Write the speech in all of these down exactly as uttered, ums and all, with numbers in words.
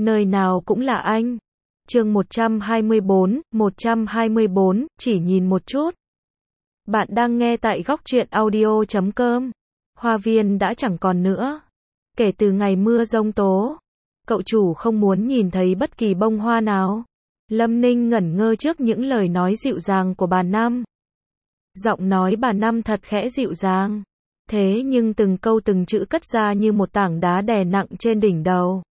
Nơi nào cũng là anh. Chương một trăm hai mươi bốn, một trăm hai mươi bốn, chỉ nhìn một chút. Bạn đang nghe tại góc truyện audio chấm com. Hoa viên đã chẳng còn nữa. Kể từ ngày mưa giông tố, cậu chủ không muốn nhìn thấy bất kỳ bông hoa nào. Lâm Ninh ngẩn ngơ trước những lời nói dịu dàng của bà Năm. Giọng nói bà Năm thật khẽ dịu dàng. Thế nhưng từng câu từng chữ cất ra như một tảng đá đè nặng trên đỉnh đầu.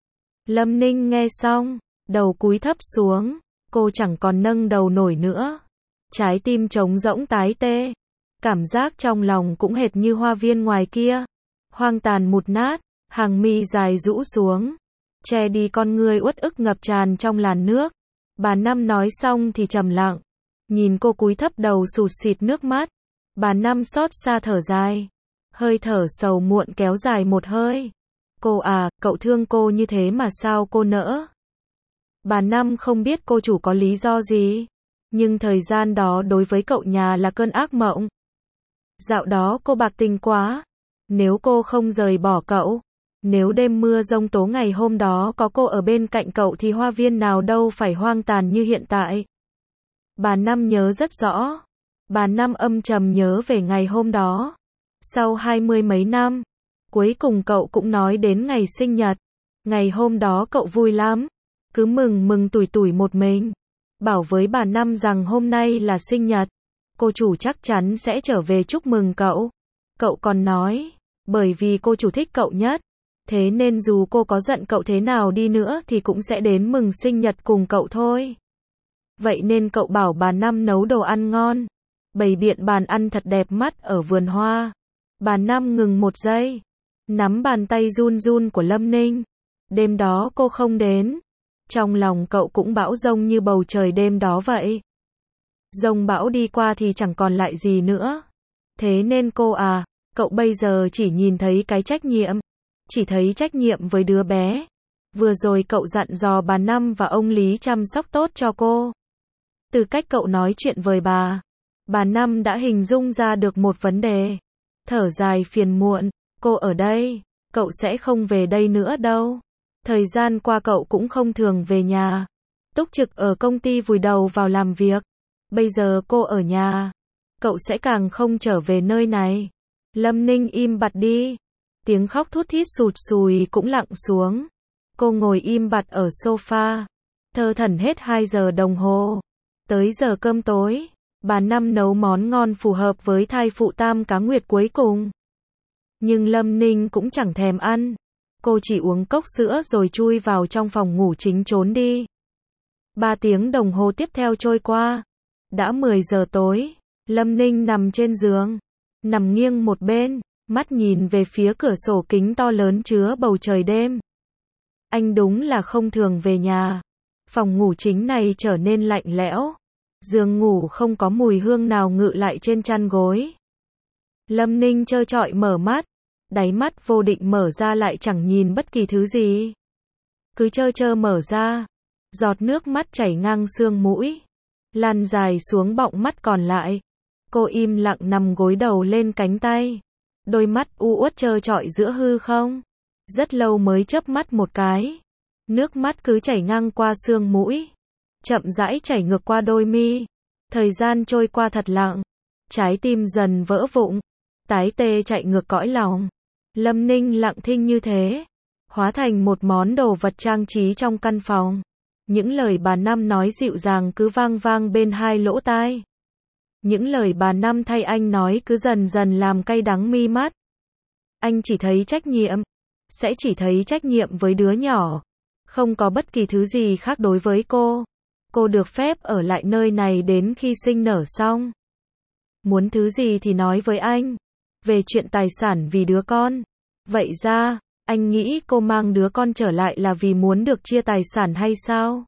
Lâm Ninh nghe xong, đầu cúi thấp xuống, cô chẳng còn nâng đầu nổi nữa. Trái tim trống rỗng tái tê. Cảm giác trong lòng cũng hệt như hoa viên ngoài kia. Hoang tàn mụt nát, hàng mi dài rũ xuống, che đi con ngươi uất ức ngập tràn trong làn nước. Bà Năm nói xong thì trầm lặng, nhìn cô cúi thấp đầu sụt sịt nước mắt. Bà Năm xót xa thở dài, hơi thở sầu muộn kéo dài một hơi. Cô à, cậu thương cô như thế mà sao cô nỡ? Bà Năm không biết cô chủ có lý do gì, nhưng thời gian đó đối với cậu nhà là cơn ác mộng. Dạo đó cô bạc tình quá. Nếu cô không rời bỏ cậu, nếu đêm mưa giông tố ngày hôm đó có cô ở bên cạnh cậu thì hoa viên nào đâu phải hoang tàn như hiện tại. Bà Năm nhớ rất rõ. Bà Năm âm trầm nhớ về ngày hôm đó. Sau hai mươi mấy năm, cuối cùng cậu cũng nói đến ngày sinh nhật. Ngày hôm đó cậu vui lắm, cứ mừng mừng tủi tủi một mình. Bảo với bà Năm rằng hôm nay là sinh nhật, cô chủ chắc chắn sẽ trở về chúc mừng cậu. Cậu còn nói, bởi vì cô chủ thích cậu nhất, thế nên dù cô có giận cậu thế nào đi nữa thì cũng sẽ đến mừng sinh nhật cùng cậu thôi. Vậy nên cậu bảo bà Năm nấu đồ ăn ngon, bày biện bàn ăn thật đẹp mắt ở vườn hoa. Bà Năm ngừng một giây, nắm bàn tay run run của Lâm Ninh. Đêm đó cô không đến. Trong lòng cậu cũng bão giông như bầu trời đêm đó vậy. Giông bão đi qua thì chẳng còn lại gì nữa. Thế nên cô à, cậu bây giờ chỉ nhìn thấy cái trách nhiệm. Chỉ thấy trách nhiệm với đứa bé. Vừa rồi cậu dặn dò bà Năm và ông Lý chăm sóc tốt cho cô. Từ cách cậu nói chuyện với bà, bà Năm đã hình dung ra được một vấn đề. Thở dài phiền muộn, cô ở đây, cậu sẽ không về đây nữa đâu. Thời gian qua cậu cũng không thường về nhà. Túc trực ở công ty vùi đầu vào làm việc. Bây giờ cô ở nhà, cậu sẽ càng không trở về nơi này. Lâm Ninh im bặt đi. Tiếng khóc thút thít sụt sùi cũng lặng xuống. Cô ngồi im bặt ở sofa, thơ thẩn hết hai giờ đồng hồ. Tới giờ cơm tối, bà Năm nấu món ngon phù hợp với thai phụ tam cá nguyệt cuối cùng. Nhưng Lâm Ninh cũng chẳng thèm ăn. Cô chỉ uống cốc sữa rồi chui vào trong phòng ngủ chính trốn đi. Ba tiếng đồng hồ tiếp theo trôi qua. Đã mười giờ tối. Lâm Ninh nằm trên giường, nằm nghiêng một bên, mắt nhìn về phía cửa sổ kính to lớn chứa bầu trời đêm. Anh đúng là không thường về nhà. Phòng ngủ chính này trở nên lạnh lẽo. Giường ngủ không có mùi hương nào ngự lại trên chăn gối. Lâm Ninh trơ trọi mở mắt. Đáy mắt vô định mở ra lại chẳng nhìn bất kỳ thứ gì. Cứ trơ trơ mở ra. Giọt nước mắt chảy ngang xương mũi, lan dài xuống bọng mắt còn lại. Cô im lặng nằm gối đầu lên cánh tay. Đôi mắt u uất trơ trọi giữa hư không. Rất lâu mới chớp mắt một cái. Nước mắt cứ chảy ngang qua xương mũi, chậm rãi chảy ngược qua đôi mi. Thời gian trôi qua thật lặng. Trái tim dần vỡ vụn, tái tê chạy ngược cõi lòng. Lâm Ninh lặng thinh như thế, hóa thành một món đồ vật trang trí trong căn phòng. Những lời bà Năm nói dịu dàng cứ vang vang bên hai lỗ tai. Những lời bà Năm thay anh nói cứ dần dần làm cay đắng mi mắt. Anh chỉ thấy trách nhiệm, sẽ chỉ thấy trách nhiệm với đứa nhỏ. Không có bất kỳ thứ gì khác đối với cô. Cô được phép ở lại nơi này đến khi sinh nở xong. Muốn thứ gì thì nói với anh. Về chuyện tài sản vì đứa con. Vậy ra, anh nghĩ cô mang đứa con trở lại là vì muốn được chia tài sản hay sao?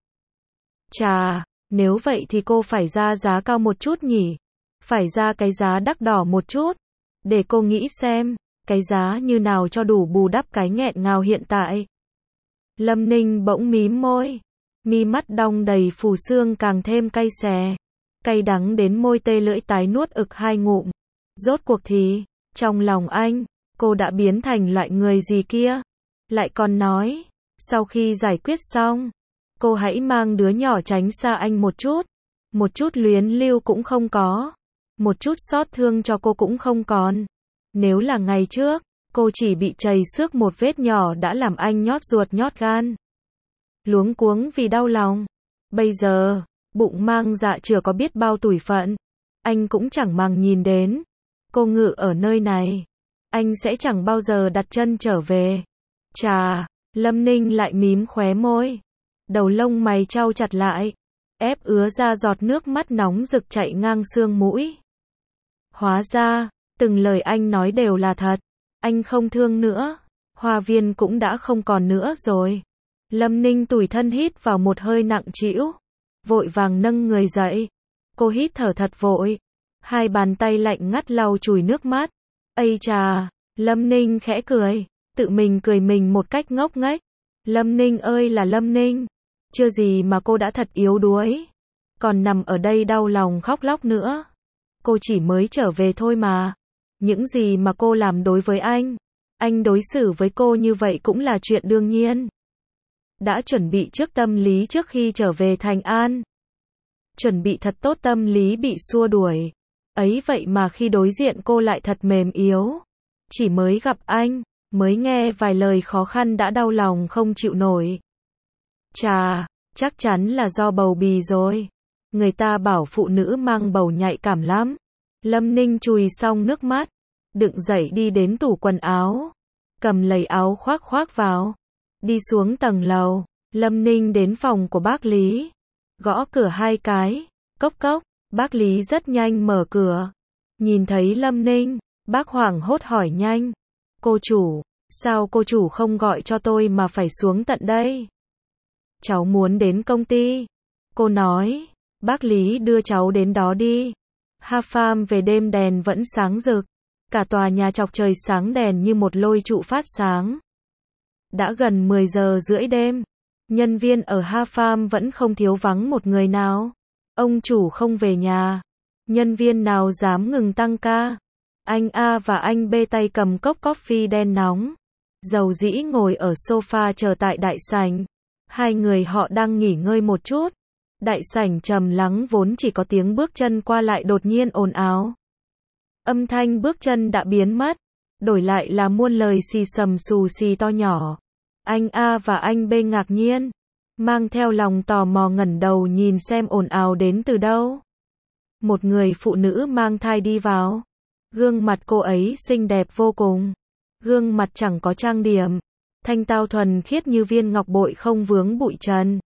Chà, nếu vậy thì cô phải ra giá cao một chút nhỉ? Phải ra cái giá đắt đỏ một chút. Để cô nghĩ xem, cái giá như nào cho đủ bù đắp cái nghẹn ngào hiện tại. Lâm Ninh bỗng mím môi. Mi mắt đong đầy phù sương càng thêm cay xè. Cay đắng đến môi tê lưỡi tái nuốt ực hai ngụm. Rốt cuộc thì, trong lòng anh, cô đã biến thành loại người gì kia? Lại còn nói, Sau khi giải quyết xong, cô hãy mang đứa nhỏ tránh xa anh một chút. Một chút luyến lưu cũng không có. Một chút xót thương cho cô cũng không còn. Nếu là ngày trước, cô chỉ bị trầy xước một vết nhỏ đã làm anh nhót ruột nhót gan. Luống cuống vì đau lòng. Bây giờ, bụng mang dạ chửa có biết bao tủi phận. Anh cũng chẳng màng nhìn đến. Cô ngự ở nơi này. Anh sẽ chẳng bao giờ đặt chân trở về. Chà, Lâm Ninh lại mím khóe môi. Đầu lông mày chau chặt lại. Ép ứa ra giọt nước mắt nóng rực chạy ngang xương mũi. Hóa ra, từng lời anh nói đều là thật. Anh không thương nữa. Hoa viên cũng đã không còn nữa rồi. Lâm Ninh tủi thân hít vào một hơi nặng trĩu. Vội vàng nâng người dậy. Cô hít thở thật vội. Hai bàn tay lạnh ngắt lau chùi nước mắt. Ây chà, Lâm Ninh khẽ cười. Tự mình cười mình một cách ngốc nghếch. Lâm Ninh ơi là Lâm Ninh. Chưa gì mà cô đã thật yếu đuối. Còn nằm ở đây đau lòng khóc lóc nữa. Cô chỉ mới trở về thôi mà. Những gì mà cô làm đối với anh, anh đối xử với cô như vậy cũng là chuyện đương nhiên. Đã chuẩn bị trước tâm lý trước khi trở về Thành An. Chuẩn bị thật tốt tâm lý bị xua đuổi. Ấy vậy mà khi đối diện cô lại thật mềm yếu. Chỉ mới gặp anh, mới nghe vài lời khó khăn đã đau lòng không chịu nổi. Chà, chắc chắn là do bầu bì rồi. Người ta bảo phụ nữ mang bầu nhạy cảm lắm. Lâm Ninh chùi xong nước mắt, đựng dậy đi đến tủ quần áo, cầm lấy áo khoác khoác vào, đi xuống tầng lầu. Lâm Ninh đến phòng của bác Lý, gõ cửa hai cái, cốc cốc. Bác Lý rất nhanh mở cửa, nhìn thấy Lâm Ninh, bác hoảng hốt hỏi nhanh. Cô chủ, sao cô chủ không gọi cho tôi mà phải xuống tận đây? Cháu muốn đến công ty. Cô nói. Bác Lý đưa cháu đến đó đi. Ha Farm về đêm đèn vẫn sáng rực. Cả tòa nhà chọc trời sáng đèn như một lôi trụ phát sáng. Đã gần mười giờ rưỡi đêm. Nhân viên ở Ha Farm vẫn không thiếu vắng một người nào. Ông chủ không về nhà. Nhân viên nào dám ngừng tăng ca. Anh A và anh B tay cầm cốc coffee đen nóng. Dầu dĩ ngồi ở sofa chờ tại đại sảnh. Hai người họ đang nghỉ ngơi một chút. Đại sảnh trầm lắng vốn chỉ có tiếng bước chân qua lại đột nhiên ồn ào. Âm thanh bước chân đã biến mất. Đổi lại là muôn lời xì xầm xù xì to nhỏ. Anh A và anh B ngạc nhiên. Mang theo lòng tò mò ngẩng đầu nhìn xem ồn ào đến từ đâu. Một người phụ nữ mang thai đi vào. Gương mặt cô ấy xinh đẹp vô cùng. Gương mặt chẳng có trang điểm. Thanh tao thuần khiết như viên ngọc bội không vướng bụi trần.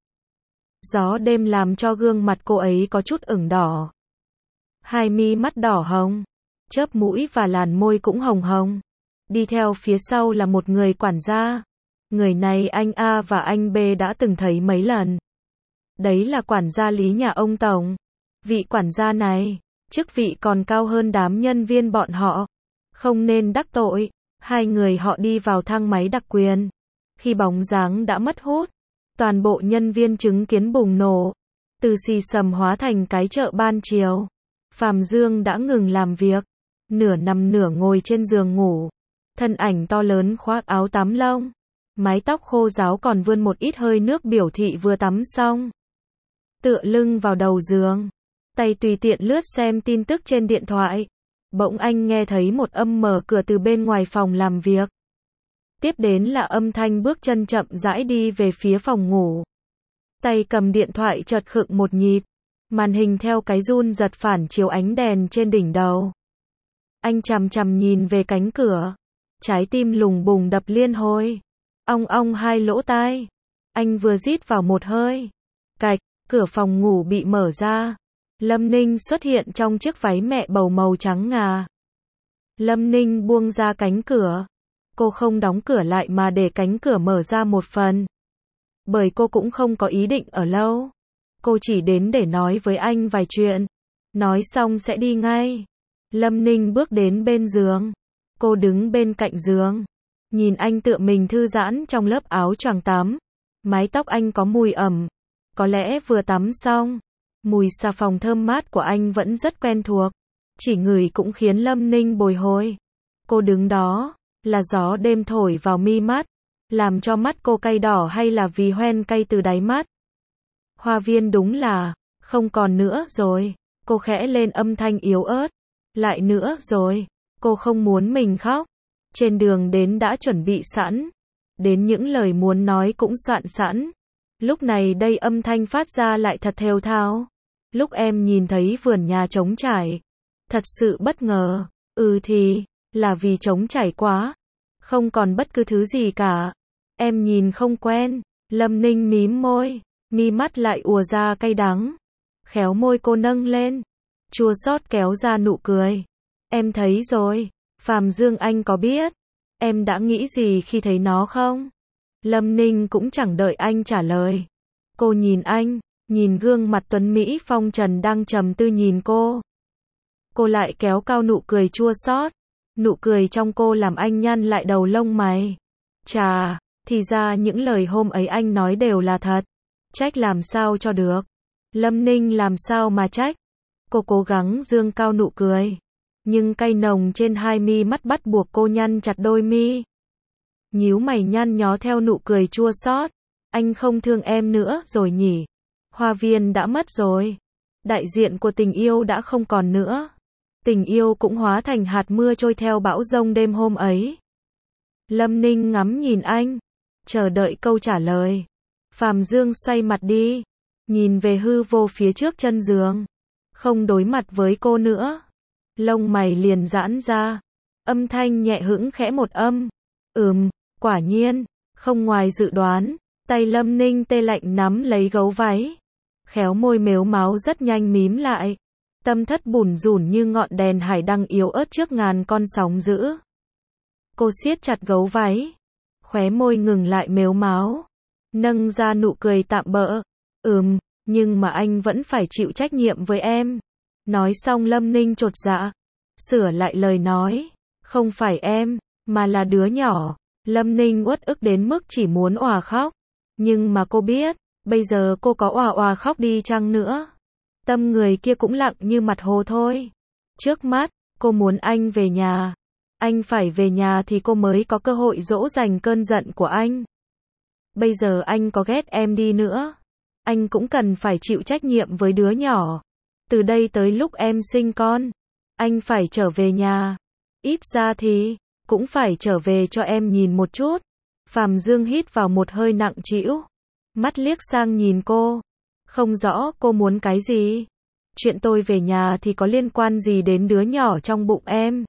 Gió đêm làm cho gương mặt cô ấy có chút ửng đỏ. Hai mi mắt đỏ hồng. Chớp mũi và làn môi cũng hồng hồng. Đi theo phía sau là một người quản gia. Người này anh A và anh B đã từng thấy mấy lần. Đấy là quản gia Lý nhà ông Tổng. Vị quản gia này, chức vị còn cao hơn đám nhân viên bọn họ. Không nên đắc tội. Hai người họ đi vào thang máy đặc quyền. Khi bóng dáng đã mất hút, toàn bộ nhân viên chứng kiến bùng nổ. Từ xì xầm hóa thành cái chợ ban chiều. Phạm Dương đã ngừng làm việc. Nửa nằm nửa ngồi trên giường ngủ. Thân ảnh to lớn khoác áo tắm lông. Mái tóc khô ráo còn vươn một ít hơi nước biểu thị vừa tắm xong. Tựa lưng vào đầu giường. Tay tùy tiện lướt xem tin tức trên điện thoại. Bỗng anh nghe thấy một âm mở cửa từ bên ngoài phòng làm việc. Tiếp đến là âm thanh bước chân chậm rãi đi về phía phòng ngủ. Tay cầm điện thoại chợt khựng một nhịp. Màn hình theo cái run giật phản chiếu ánh đèn trên đỉnh đầu. Anh chằm chằm nhìn về cánh cửa. Trái tim lùng bùng đập liên hồi. Ong ong hai lỗ tai. Anh vừa rít vào một hơi. Cạch, cửa phòng ngủ bị mở ra. Lâm Ninh xuất hiện trong chiếc váy mẹ bầu màu trắng ngà. Lâm Ninh buông ra cánh cửa. Cô không đóng cửa lại mà để cánh cửa mở ra một phần. Bởi cô cũng không có ý định ở lâu. Cô chỉ đến để nói với anh vài chuyện. Nói xong sẽ đi ngay. Lâm Ninh bước đến bên giường. Cô đứng bên cạnh giường. Nhìn anh tựa mình thư giãn trong lớp áo choàng tắm. Mái tóc anh có mùi ẩm. Có lẽ vừa tắm xong. Mùi xà phòng thơm mát của anh vẫn rất quen thuộc. Chỉ ngửi cũng khiến Lâm Ninh bồi hồi. Cô đứng đó. Là gió đêm thổi vào mi mắt. Làm cho mắt cô cay đỏ hay là vì hoen cay từ đáy mắt? Hoa Viên đúng là, không còn nữa rồi. Cô khẽ lên âm thanh yếu ớt. Lại nữa rồi. Cô không muốn mình khóc. Trên đường đến đã chuẩn bị sẵn. Đến những lời muốn nói cũng soạn sẵn. Lúc này đây âm thanh phát ra lại thật thều thào. Lúc em nhìn thấy vườn nhà trống trải. Thật sự bất ngờ. Ừ thì, là vì trống trải quá. Không còn bất cứ thứ gì cả. Em nhìn không quen. Lâm Ninh mím môi. Mi mắt lại ùa ra cay đắng. Khéo môi cô nâng lên. Chua xót kéo ra nụ cười. Em thấy rồi. Phàm Dương anh có biết. Em đã nghĩ gì khi thấy nó không? Lâm Ninh cũng chẳng đợi anh trả lời. Cô nhìn anh. Nhìn gương mặt tuấn Mỹ phong trần đang trầm tư nhìn cô. Cô lại kéo cao nụ cười chua xót. Nụ cười trong cô làm anh nhăn lại đầu lông mày. Chà, thì ra những lời hôm ấy anh nói đều là thật. Trách làm sao cho được. Lâm Ninh làm sao mà trách. Cô cố gắng dương cao nụ cười. Nhưng cay nồng trên hai mi mắt bắt buộc cô nhăn chặt đôi mi. Nhíu mày nhăn nhó theo nụ cười chua xót. Anh không thương em nữa rồi nhỉ. Hoa Viên đã mất rồi. Đại diện của tình yêu đã không còn nữa. Tình yêu cũng hóa thành hạt mưa trôi theo bão giông đêm hôm ấy. Lâm Ninh ngắm nhìn anh. Chờ đợi câu trả lời. Phàm Dương xoay mặt đi. Nhìn về hư vô phía trước chân giường. Không đối mặt với cô nữa. Lông mày liền giãn ra. Âm thanh nhẹ hững khẽ một âm. Ừm, quả nhiên. Không ngoài dự đoán. Tay Lâm Ninh tê lạnh nắm lấy gấu váy. Khéo môi mếu máo rất nhanh mím lại. Tâm thất bủn rủn như ngọn đèn hải đăng yếu ớt trước ngàn con sóng dữ. Cô siết chặt gấu váy. Khóe môi ngừng lại mếu máo. Nâng ra nụ cười tạm bợ. Ừm, nhưng mà anh vẫn phải chịu trách nhiệm với em. Nói xong Lâm Ninh chột dạ. Sửa lại lời nói. Không phải em, mà là đứa nhỏ. Lâm Ninh uất ức đến mức chỉ muốn òa khóc. Nhưng mà cô biết, bây giờ cô có òa òa khóc đi chăng nữa. Tâm người kia cũng lặng như mặt hồ thôi. Trước mắt, cô muốn anh về nhà. Anh phải về nhà thì cô mới có cơ hội dỗ dành cơn giận của anh. Bây giờ anh có ghét em đi nữa. Anh cũng cần phải chịu trách nhiệm với đứa nhỏ. Từ đây tới lúc em sinh con, anh phải trở về nhà. Ít ra thì, cũng phải trở về cho em nhìn một chút. Phàm Dương hít vào một hơi nặng trĩu. Mắt liếc sang nhìn cô. Không rõ cô muốn cái gì. Chuyện tôi về nhà thì có liên quan gì đến đứa nhỏ trong bụng em.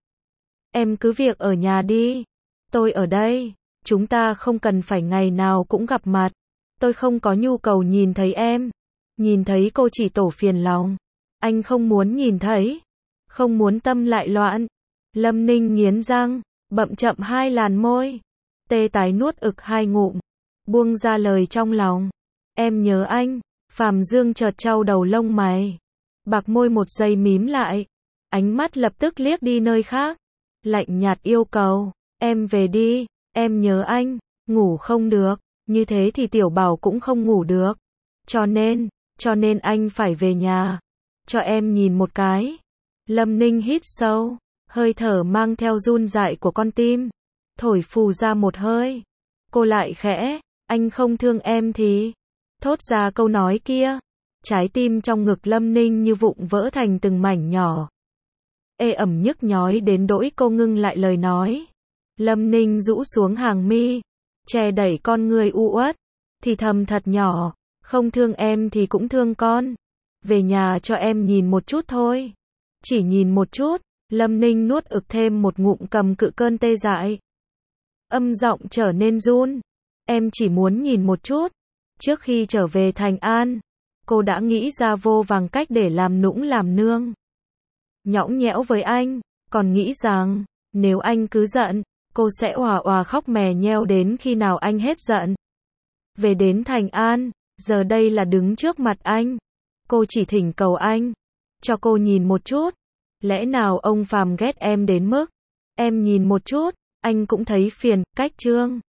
Em cứ việc ở nhà đi. Tôi ở đây. Chúng ta không cần phải ngày nào cũng gặp mặt. Tôi không có nhu cầu nhìn thấy em. Nhìn thấy cô chỉ tổ phiền lòng. Anh không muốn nhìn thấy. Không muốn tâm lại loạn. Lâm Ninh nghiến răng. Bậm chậm hai làn môi. Tê tái nuốt ực hai ngụm. Buông ra lời trong lòng. Em nhớ anh. Phàm Dương chợt trao đầu lông mày. Bạc môi một giây mím lại. Ánh mắt lập tức liếc đi nơi khác. Lạnh nhạt yêu cầu. Em về đi. Em nhớ anh. Ngủ không được. Như thế thì Tiểu Bảo cũng không ngủ được. Cho nên, cho nên anh phải về nhà. Cho em nhìn một cái. Lâm Ninh hít sâu. Hơi thở mang theo run rẩy của con tim. Thổi phù ra một hơi. Cô lại khẽ. Anh không thương em thì. Thốt ra câu nói kia. Trái tim trong ngực Lâm Ninh như vụn vỡ thành từng mảnh nhỏ. Ê ẩm nhức nhói đến nỗi cô ngưng lại lời nói. Lâm Ninh rũ xuống hàng mi. Che đẩy con người u uất. Thì thầm thật nhỏ. Không thương em thì cũng thương con. Về nhà cho em nhìn một chút thôi. Chỉ nhìn một chút. Lâm Ninh nuốt ực thêm một ngụm cầm cự cơn tê dại. Âm giọng trở nên run. Em chỉ muốn nhìn một chút. Trước khi trở về Thành An, cô đã nghĩ ra vô vàng cách để làm nũng làm nương. Nhõng nhẽo với anh, còn nghĩ rằng, nếu anh cứ giận, cô sẽ òa òa khóc mè nheo đến khi nào anh hết giận. Về đến Thành An, giờ đây là đứng trước mặt anh. Cô chỉ thỉnh cầu anh, cho cô nhìn một chút. Lẽ nào ông Phàm ghét em đến mức, em nhìn một chút, anh cũng thấy phiền, cách trương.